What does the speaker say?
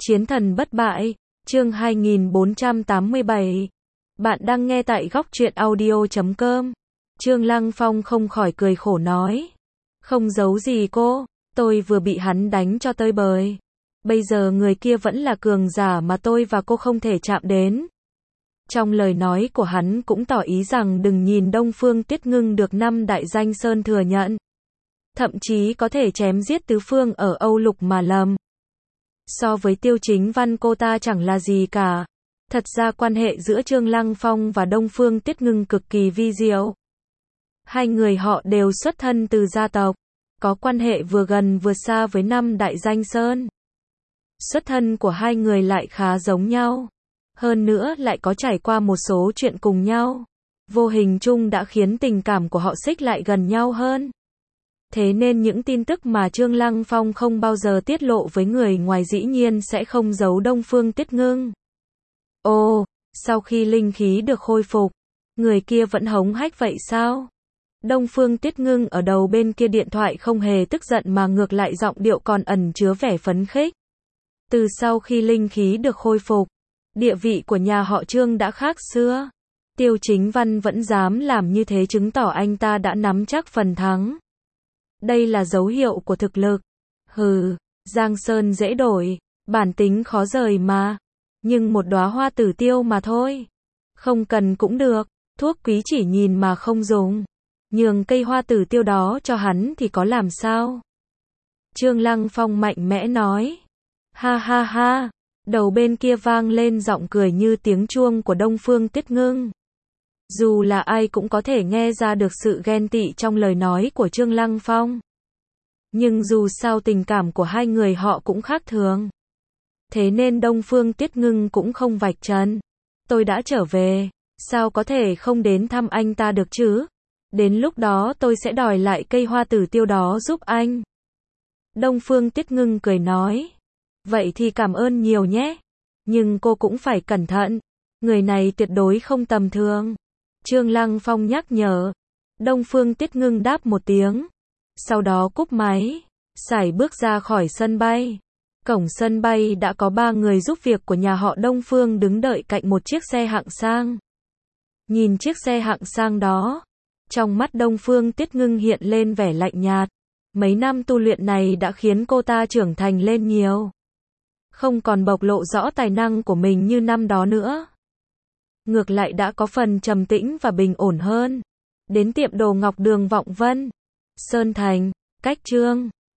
Chiến thần bất bại, chương 2487. Bạn đang nghe tại góc truyện audio.com. Trương Lăng Phong không khỏi cười khổ nói. Không giấu gì cô, tôi vừa bị hắn đánh cho tơi bời. Bây giờ người kia vẫn là cường giả mà tôi và cô không thể chạm đến. Trong lời nói của hắn cũng tỏ ý rằng đừng nhìn Đông Phương Tuyết Ngưng được 5 đại danh sơn thừa nhận. Thậm chí có thể chém giết tứ phương ở Âu Lục mà lầm. So với Tiêu Chính Văn cô ta chẳng là gì cả. Thật ra quan hệ giữa Trương Lăng Phong và Đông Phương Tuyết Ngưng cực kỳ vi diệu. Hai người họ đều xuất thân từ gia tộc, có quan hệ vừa gần vừa xa với 5 đại danh sơn. Xuất thân của hai người lại khá giống nhau. Hơn nữa lại có trải qua một số chuyện cùng nhau. Vô hình chung đã khiến tình cảm của họ xích lại gần nhau hơn. Thế nên những tin tức mà Trương Lăng Phong không bao giờ tiết lộ với người ngoài dĩ nhiên sẽ không giấu Đông Phương Tuyết Ngưng. Ồ, sau khi linh khí được khôi phục, người kia vẫn hống hách vậy sao? Đông Phương Tuyết Ngưng ở đầu bên kia điện thoại không hề tức giận mà ngược lại giọng điệu còn ẩn chứa vẻ phấn khích. Từ sau khi linh khí được khôi phục, địa vị của nhà họ Trương đã khác xưa. Tiêu Chính Văn vẫn dám làm như thế chứng tỏ anh ta đã nắm chắc phần thắng. Đây là dấu hiệu của thực lực. Hừ, Giang Sơn dễ đổi, bản tính khó rời mà. Nhưng một đóa hoa tử tiêu mà thôi. Không cần cũng được, thuốc quý chỉ nhìn mà không dùng. Nhường cây hoa tử tiêu đó cho hắn thì có làm sao? Trương Lăng Phong mạnh mẽ nói. Ha ha ha, đầu bên kia vang lên giọng cười như tiếng chuông của Đông Phương Tuyết Ngưng. Dù là ai cũng có thể nghe ra được sự ghen tị trong lời nói của Trương Lăng Phong. Nhưng dù sao tình cảm của hai người họ cũng khác thường. Thế nên Đông Phương Tuyết Ngưng cũng không vạch trần. Tôi đã trở về, sao có thể không đến thăm anh ta được chứ? Đến lúc đó tôi sẽ đòi lại cây hoa tử tiêu đó giúp anh. Đông Phương Tuyết Ngưng cười nói. Vậy thì cảm ơn nhiều nhé. Nhưng cô cũng phải cẩn thận. Người này tuyệt đối không tầm thường. Trương Lăng Phong nhắc nhở. Đông Phương Tuyết Ngưng đáp một tiếng. Sau đó cúp máy. Sải bước ra khỏi sân bay. Cổng sân bay đã có 3 người giúp việc của nhà họ Đông Phương đứng đợi cạnh một chiếc xe hạng sang. Nhìn chiếc xe hạng sang đó. Trong mắt Đông Phương Tuyết Ngưng hiện lên vẻ lạnh nhạt. Mấy năm tu luyện này đã khiến cô ta trưởng thành lên nhiều. Không còn bộc lộ rõ tài năng của mình như năm đó nữa. Ngược lại đã có phần trầm tĩnh và bình ổn hơn. Đến tiệm đồ ngọc đường Vọng Vân, Sơn Thành, cách Trương